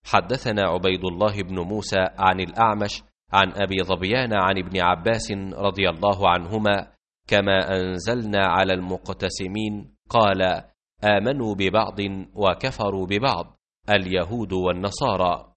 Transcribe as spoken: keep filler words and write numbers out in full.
حدثنا عبيد الله بن موسى عن الأعمش عن أبي ظبيان عن ابن عباس رضي الله عنهما كما أنزلنا على المقتسمين قال: آمنوا ببعض وكفروا ببعض، اليهود والنصارى.